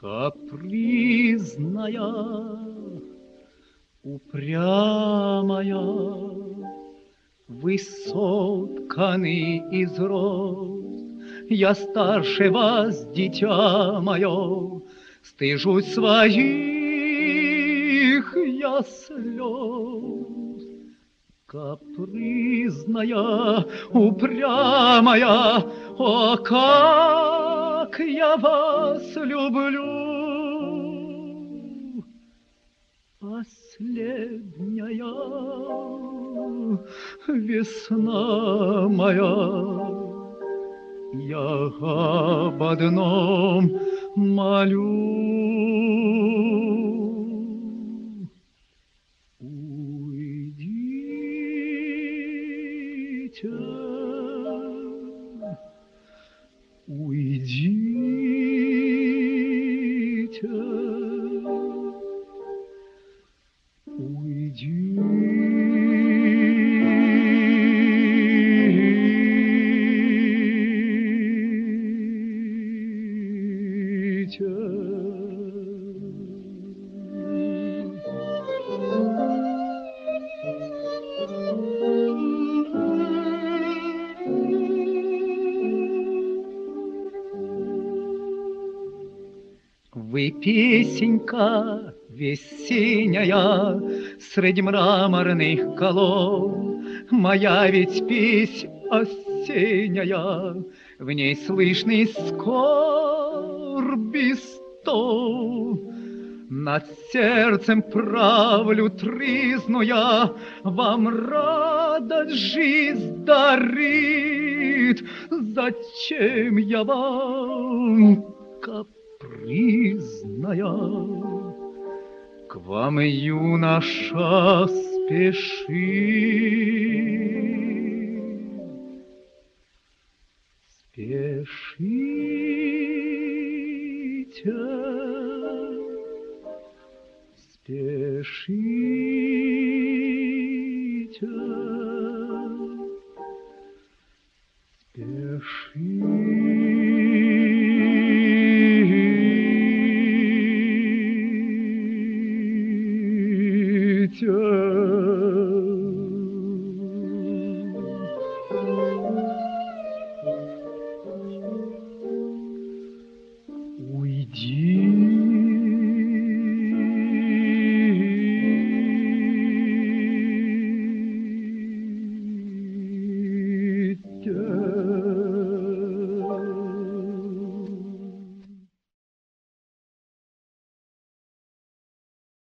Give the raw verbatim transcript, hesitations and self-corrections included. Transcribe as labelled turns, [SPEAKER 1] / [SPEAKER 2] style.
[SPEAKER 1] Капризная, упрямая, вы сотканы из роз. Я старше вас, дитя мое, стыжусь своих я слез. Капризная, упрямая, о, как я вас люблю! Последняя весна моя, я об одном молю. Уйдите, уйдите, уйдите. Вы песенька весенняя среди мраморных колонн, моя ведь песнь осенняя, в ней слышны скорби стон. Над сердцем правлю тризну я, вам радость жизнь дарит. Зачем я вам, капризная? К вам, юноша, спешит. Спешите, спешите, спешите.